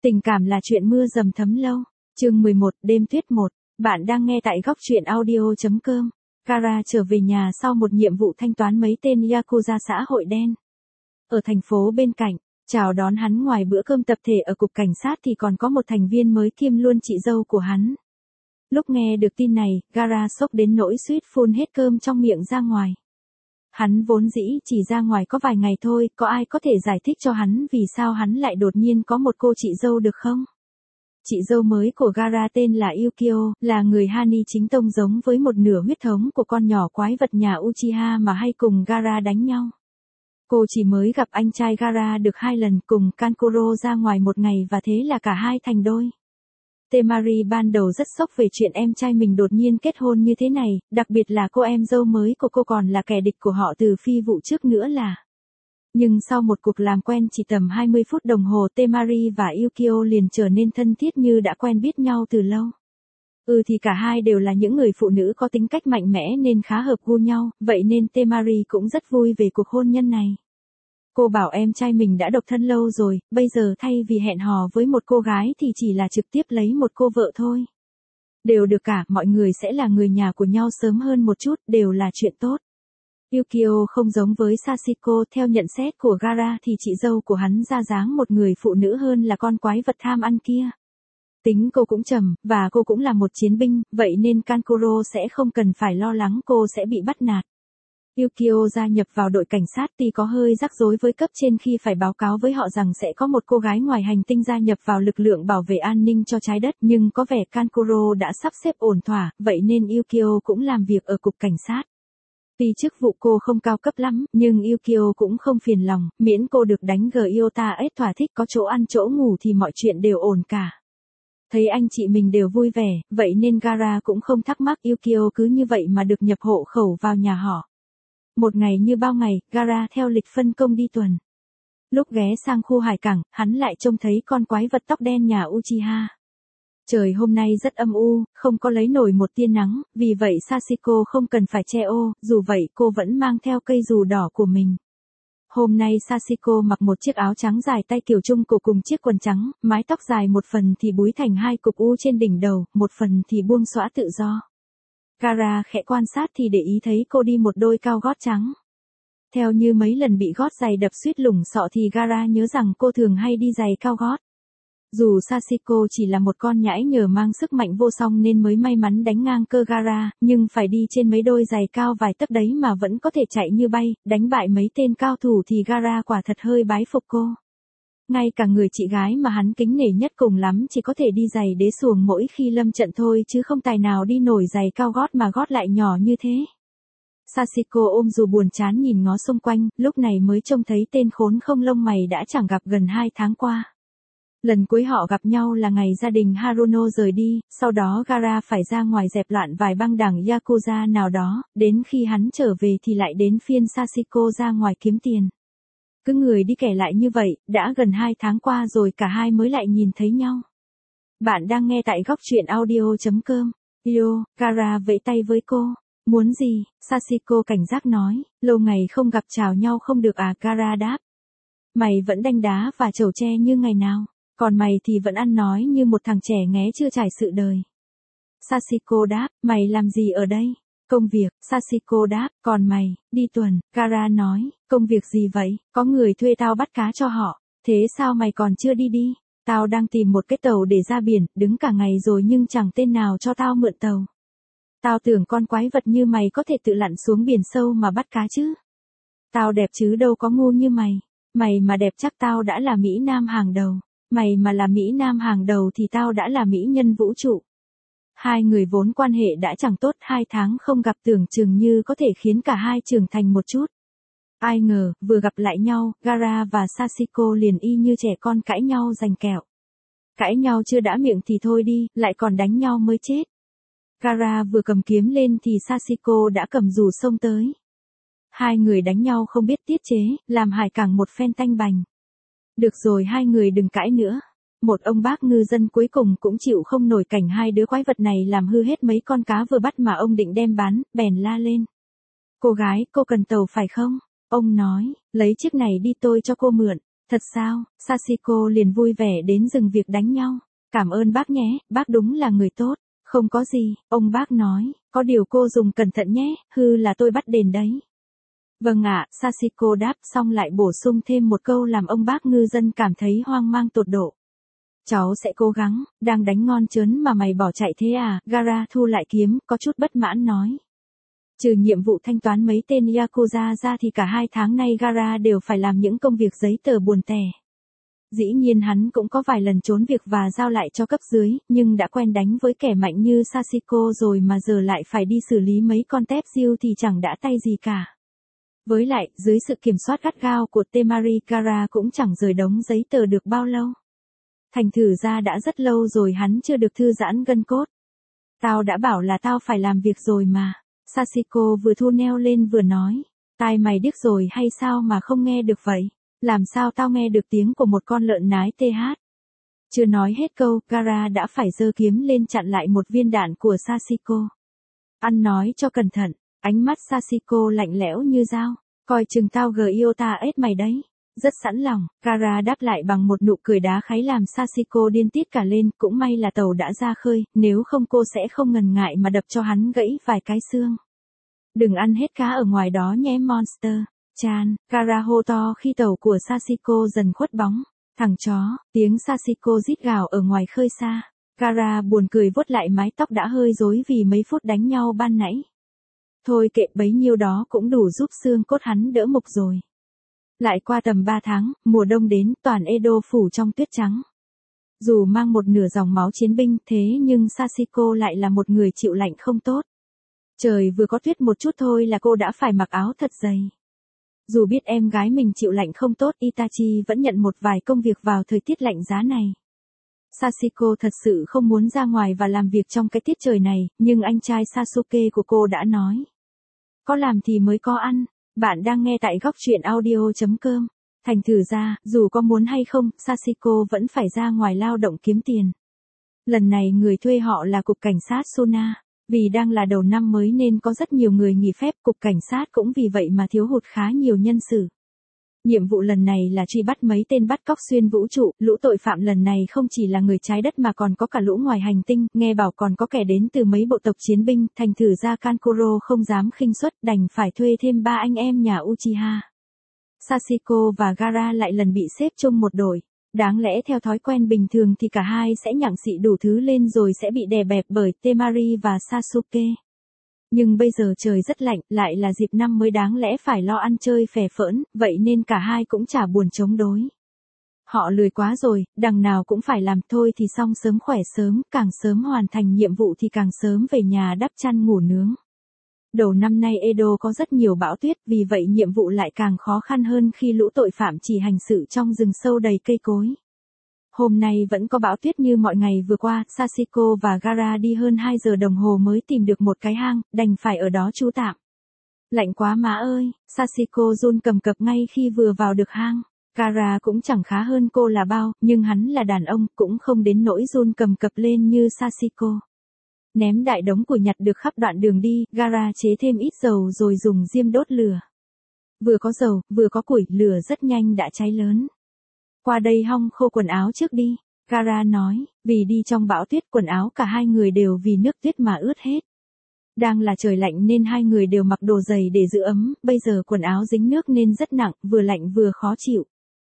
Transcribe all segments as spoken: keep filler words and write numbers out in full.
Tình cảm là chuyện mưa dầm thấm lâu. Chương mười một, đêm tuyết một. Bạn đang nghe tại góc truyện audio chấm com. Kara trở về nhà sau một nhiệm vụ thanh toán mấy tên Yakuza xã hội đen. Ở thành phố bên cạnh, chào đón hắn ngoài bữa cơm tập thể ở cục cảnh sát thì còn có một thành viên mới kiêm luôn chị dâu của hắn. Lúc nghe được tin này, Kara sốc đến nỗi suýt phun hết cơm trong miệng ra ngoài. Hắn vốn dĩ chỉ ra ngoài có vài ngày thôi, có ai có thể giải thích cho hắn vì sao hắn lại đột nhiên có một cô chị dâu được không? Chị dâu mới của Kara tên là Yukio, là người Hani chính tông giống với một nửa huyết thống của con nhỏ quái vật nhà Uchiha mà hay cùng Kara đánh nhau. Cô chỉ mới gặp anh trai Kara được hai lần, cùng Kankuro ra ngoài một ngày và thế là cả hai thành đôi. Temari ban đầu rất sốc về chuyện em trai mình đột nhiên kết hôn như thế này, đặc biệt là cô em dâu mới của cô còn là kẻ địch của họ từ phi vụ trước nữa là. Nhưng sau một cuộc làm quen chỉ tầm hai mươi phút đồng hồ, Temari và Yukio liền trở nên thân thiết như đã quen biết nhau từ lâu. Ừ thì cả hai đều là những người phụ nữ có tính cách mạnh mẽ nên khá hợp gu nhau, vậy nên Temari cũng rất vui về cuộc hôn nhân này. Cô bảo em trai mình đã độc thân lâu rồi, bây giờ thay vì hẹn hò với một cô gái thì chỉ là trực tiếp lấy một cô vợ thôi. Đều được cả, mọi người sẽ là người nhà của nhau sớm hơn một chút, đều là chuyện tốt. Yukio không giống với Sachiko, theo nhận xét của Kara thì chị dâu của hắn ra dáng một người phụ nữ hơn là con quái vật tham ăn kia. Tính cô cũng trầm, và cô cũng là một chiến binh, vậy nên Kankuro sẽ không cần phải lo lắng cô sẽ bị bắt nạt. Yukio gia nhập vào đội cảnh sát tuy có hơi rắc rối với cấp trên khi phải báo cáo với họ rằng sẽ có một cô gái ngoài hành tinh gia nhập vào lực lượng bảo vệ an ninh cho trái đất, nhưng có vẻ Kankuro đã sắp xếp ổn thỏa, vậy nên Yukio cũng làm việc ở cục cảnh sát. Tuy chức vụ cô không cao cấp lắm, nhưng Yukio cũng không phiền lòng, miễn cô được đánh Gyota ết thỏa thích, có chỗ ăn chỗ ngủ thì mọi chuyện đều ổn cả. Thấy anh chị mình đều vui vẻ, vậy nên Kara cũng không thắc mắc Yukio cứ như vậy mà được nhập hộ khẩu vào nhà họ. Một ngày như bao ngày, Kara theo lịch phân công đi tuần. Lúc ghé sang khu hải cảng, hắn lại trông thấy con quái vật tóc đen nhà Uchiha. Trời hôm nay rất âm u, không có lấy nổi một tia nắng, vì vậy Sachiko không cần phải che ô, dù vậy cô vẫn mang theo cây dù đỏ của mình. Hôm nay Sachiko mặc một chiếc áo trắng dài tay kiểu trung cổ cùng chiếc quần trắng, mái tóc dài một phần thì búi thành hai cục u trên đỉnh đầu, một phần thì buông xõa tự do. Kara khẽ quan sát thì để ý thấy cô đi một đôi cao gót trắng. Theo như mấy lần bị gót giày đập suýt lủng sọ thì Kara nhớ rằng cô thường hay đi giày cao gót. Dù Sachiko chỉ là một con nhãi nhờ mang sức mạnh vô song nên mới may mắn đánh ngang cơ Kara, nhưng phải đi trên mấy đôi giày cao vài tấc đấy mà vẫn có thể chạy như bay, đánh bại mấy tên cao thủ thì Kara quả thật hơi bái phục cô. Ngay cả người chị gái mà hắn kính nể nhất cùng lắm chỉ có thể đi giày đế xuồng mỗi khi lâm trận thôi chứ không tài nào đi nổi giày cao gót mà gót lại nhỏ như thế. Sachiko ôm dù buồn chán nhìn ngó xung quanh, lúc này mới trông thấy tên khốn không lông mày đã chẳng gặp gần hai tháng qua. Lần cuối họ gặp nhau là ngày gia đình Haruno rời đi, sau đó Kara phải ra ngoài dẹp loạn vài băng đảng Yakuza nào đó, đến khi hắn trở về thì lại đến phiên Sachiko ra ngoài kiếm tiền. Cứ người đi kể lại như vậy, đã gần hai tháng qua rồi cả hai mới lại nhìn thấy nhau. Bạn đang nghe tại góc truyện audio chấm com. Yo, Kara vẫy tay với cô. Muốn gì? Sachiko cảnh giác nói, lâu ngày không gặp chào nhau không được à? Kara đáp. Mày vẫn đanh đá và chầu tre như ngày nào, còn mày thì vẫn ăn nói như một thằng trẻ nghé chưa trải sự đời. Sachiko đáp, mày làm gì ở đây? Công việc, Sachiko đáp, còn mày, đi tuần, Kara nói, công việc gì vậy? Có người thuê tao bắt cá cho họ, thế sao mày còn chưa đi đi? Tao đang tìm một cái tàu để ra biển, đứng cả ngày rồi nhưng chẳng tên nào cho tao mượn tàu. Tao tưởng con quái vật như mày có thể tự lặn xuống biển sâu mà bắt cá chứ. Tao đẹp chứ đâu có ngu như mày, mày mà đẹp chắc tao đã là Mỹ Nam hàng đầu, mày mà là Mỹ Nam hàng đầu thì tao đã là Mỹ nhân vũ trụ. Hai người vốn quan hệ đã chẳng tốt, hai tháng không gặp tưởng chừng như có thể khiến cả hai trưởng thành một chút. Ai ngờ, vừa gặp lại nhau, Kara và Sachiko liền y như trẻ con cãi nhau giành kẹo. Cãi nhau chưa đã miệng thì thôi đi, lại còn đánh nhau mới chết. Kara vừa cầm kiếm lên thì Sachiko đã cầm dù xông tới. Hai người đánh nhau không biết tiết chế, làm hải cảng một phen tanh bành. Được rồi, hai người đừng cãi nữa. Một ông bác ngư dân cuối cùng cũng chịu không nổi cảnh hai đứa quái vật này làm hư hết mấy con cá vừa bắt mà ông định đem bán, bèn la lên. Cô gái, cô cần tàu phải không? Ông nói, lấy chiếc này đi tôi cho cô mượn. Thật sao? Sachiko liền vui vẻ đến dừng việc đánh nhau. Cảm ơn bác nhé, bác đúng là người tốt. Không có gì, ông bác nói, có điều cô dùng cẩn thận nhé, hư là tôi bắt đền đấy. Vâng ạ, Sachiko đáp xong lại bổ sung thêm một câu làm ông bác ngư dân cảm thấy hoang mang tột độ. Cháu sẽ cố gắng, đang đánh ngon chớn mà mày bỏ chạy thế à, Gara thu lại kiếm, có chút bất mãn nói. Trừ nhiệm vụ thanh toán mấy tên Yakuza ra thì cả hai tháng nay Gara đều phải làm những công việc giấy tờ buồn tẻ. Dĩ nhiên hắn cũng có vài lần trốn việc và giao lại cho cấp dưới, nhưng đã quen đánh với kẻ mạnh như Sachiko rồi mà giờ lại phải đi xử lý mấy con tép diêu thì chẳng đã tay gì cả. Với lại, dưới sự kiểm soát gắt gao của Temari, Gara cũng chẳng rời đống giấy tờ được bao lâu. Thành thử ra đã rất lâu rồi hắn chưa được thư giãn gân cốt. Tao đã bảo là tao phải làm việc rồi mà. Sachiko vừa thu neo lên vừa nói. Tai mày điếc rồi hay sao mà không nghe được vậy? Làm sao tao nghe được tiếng của một con lợn nái tê hát? Chưa nói hết câu, Gara đã phải giơ kiếm lên chặn lại một viên đạn của Sachiko. Ăn nói cho cẩn thận, ánh mắt Sachiko lạnh lẽo như dao. Coi chừng tao Giota ết mày đấy. Rất sẵn lòng, Gara đáp lại bằng một nụ cười đá kháy làm Sachiko điên tiết cả lên, cũng may là tàu đã ra khơi, nếu không cô sẽ không ngần ngại mà đập cho hắn gãy vài cái xương. Đừng ăn hết cá ở ngoài đó nhé monster. Chan, Gara hô to khi tàu của Sachiko dần khuất bóng. Thằng chó, tiếng Sachiko rít gào ở ngoài khơi xa. Gara buồn cười vuốt lại mái tóc đã hơi rối vì mấy phút đánh nhau ban nãy. Thôi kệ bấy nhiêu đó cũng đủ giúp xương cốt hắn đỡ mục rồi. Lại qua tầm ba tháng, mùa đông đến, toàn Edo phủ trong tuyết trắng. Dù mang một nửa dòng máu chiến binh thế nhưng Sachiko lại là một người chịu lạnh không tốt. Trời vừa có tuyết một chút thôi là cô đã phải mặc áo thật dày. Dù biết em gái mình chịu lạnh không tốt, Itachi vẫn nhận một vài công việc vào thời tiết lạnh giá này. Sachiko thật sự không muốn ra ngoài và làm việc trong cái tiết trời này, nhưng anh trai Sasuke của cô đã nói. Có làm thì mới có ăn. Bạn đang nghe tại góc truyện audio chấm com. Thành thử ra, dù có muốn hay không, Sachiko vẫn phải ra ngoài lao động kiếm tiền. Lần này người thuê họ là Cục Cảnh sát Suna. Vì đang là đầu năm mới nên có rất nhiều người nghỉ phép, Cục Cảnh sát cũng vì vậy mà thiếu hụt khá nhiều nhân sự. Nhiệm vụ lần này là truy bắt mấy tên bắt cóc xuyên vũ trụ, lũ tội phạm lần này không chỉ là người trái đất mà còn có cả lũ ngoài hành tinh, nghe bảo còn có kẻ đến từ mấy bộ tộc chiến binh, thành thử ra Kankuro không dám khinh suất, đành phải thuê thêm ba anh em nhà Uchiha. Sachiko và Gara lại lần bị xếp chung một đội. Đáng lẽ theo thói quen bình thường thì cả hai sẽ nhặng xị đủ thứ lên rồi sẽ bị đè bẹp bởi Temari và Sasuke. Nhưng bây giờ trời rất lạnh, lại là dịp năm mới đáng lẽ phải lo ăn chơi phè phỡn, vậy nên cả hai cũng chả buồn chống đối. Họ lười quá rồi, đằng nào cũng phải làm thôi thì xong sớm khỏe sớm, càng sớm hoàn thành nhiệm vụ thì càng sớm về nhà đắp chăn ngủ nướng. Đầu năm nay Edo có rất nhiều bão tuyết, vì vậy nhiệm vụ lại càng khó khăn hơn khi lũ tội phạm chỉ hành sự trong rừng sâu đầy cây cối. Hôm nay vẫn có bão tuyết như mọi ngày vừa qua, Sachiko và Gara đi hơn hai giờ đồng hồ mới tìm được một cái hang, đành phải ở đó trú tạm. Lạnh quá má ơi, Sachiko run cầm cập ngay khi vừa vào được hang. Gara cũng chẳng khá hơn cô là bao, nhưng hắn là đàn ông, cũng không đến nỗi run cầm cập lên như Sachiko. Ném đại đống củi nhặt được khắp đoạn đường đi, Gara chế thêm ít dầu rồi dùng diêm đốt lửa. Vừa có dầu, vừa có củi, lửa rất nhanh đã cháy lớn. Qua đây hong khô quần áo trước đi, Gara nói, vì đi trong bão tuyết quần áo cả hai người đều vì nước tuyết mà ướt hết. Đang là trời lạnh nên hai người đều mặc đồ dày để giữ ấm, bây giờ quần áo dính nước nên rất nặng, vừa lạnh vừa khó chịu.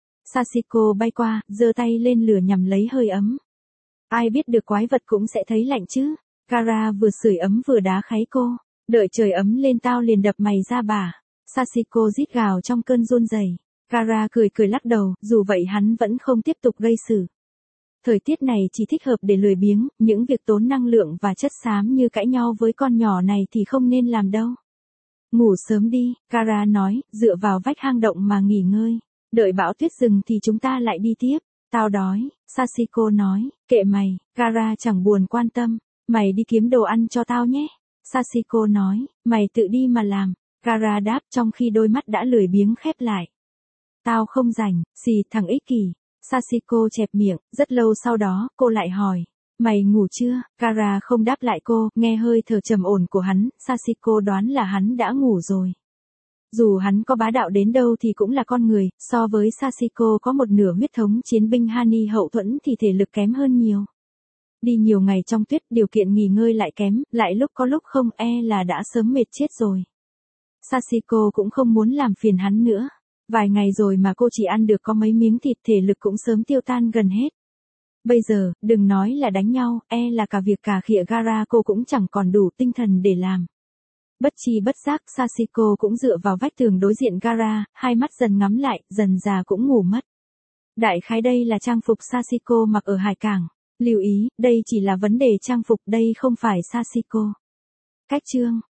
Sachiko bay qua, giơ tay lên lửa nhằm lấy hơi ấm. Ai biết được quái vật cũng sẽ thấy lạnh chứ. Gara vừa sưởi ấm vừa đá kháy cô, đợi trời ấm lên tao liền đập mày ra bà. Sachiko rít gào trong cơn run rẩy. Gara cười cười lắc đầu, dù vậy hắn vẫn không tiếp tục gây sự. Thời tiết này chỉ thích hợp để lười biếng, những việc tốn năng lượng và chất xám như cãi nhau với con nhỏ này thì không nên làm đâu. Ngủ sớm đi, Gara nói, dựa vào vách hang động mà nghỉ ngơi. Đợi bão tuyết dừng thì chúng ta lại đi tiếp. Tao đói, Sachiko nói, kệ mày, Gara chẳng buồn quan tâm. Mày đi kiếm đồ ăn cho tao nhé. Sachiko nói, mày tự đi mà làm. Gara đáp trong khi đôi mắt đã lười biếng khép lại. Tao không rảnh, xì thằng ích kỷ. Sachiko chẹp miệng, rất lâu sau đó, cô lại hỏi. Mày ngủ chưa? Gara không đáp lại cô, nghe hơi thở trầm ổn của hắn, Sachiko đoán là hắn đã ngủ rồi. Dù hắn có bá đạo đến đâu thì cũng là con người, so với Sachiko có một nửa huyết thống chiến binh Hani hậu thuẫn thì thể lực kém hơn nhiều. Đi nhiều ngày trong tuyết, điều kiện nghỉ ngơi lại kém, lại lúc có lúc không, e là đã sớm mệt chết rồi. Sachiko cũng không muốn làm phiền hắn nữa. Vài ngày rồi mà cô chỉ ăn được có mấy miếng thịt, thể lực cũng sớm tiêu tan gần hết. Bây giờ, đừng nói là đánh nhau, e là cả việc cà khịa gara cô cũng chẳng còn đủ tinh thần để làm. Bất chi bất giác, Sachiko cũng dựa vào vách tường đối diện gara, hai mắt dần ngắm lại, dần già cũng ngủ mất. Đại khái đây là trang phục Sachiko mặc ở hải cảng. Lưu ý, đây chỉ là vấn đề trang phục, đây không phải Sachiko. Cách chương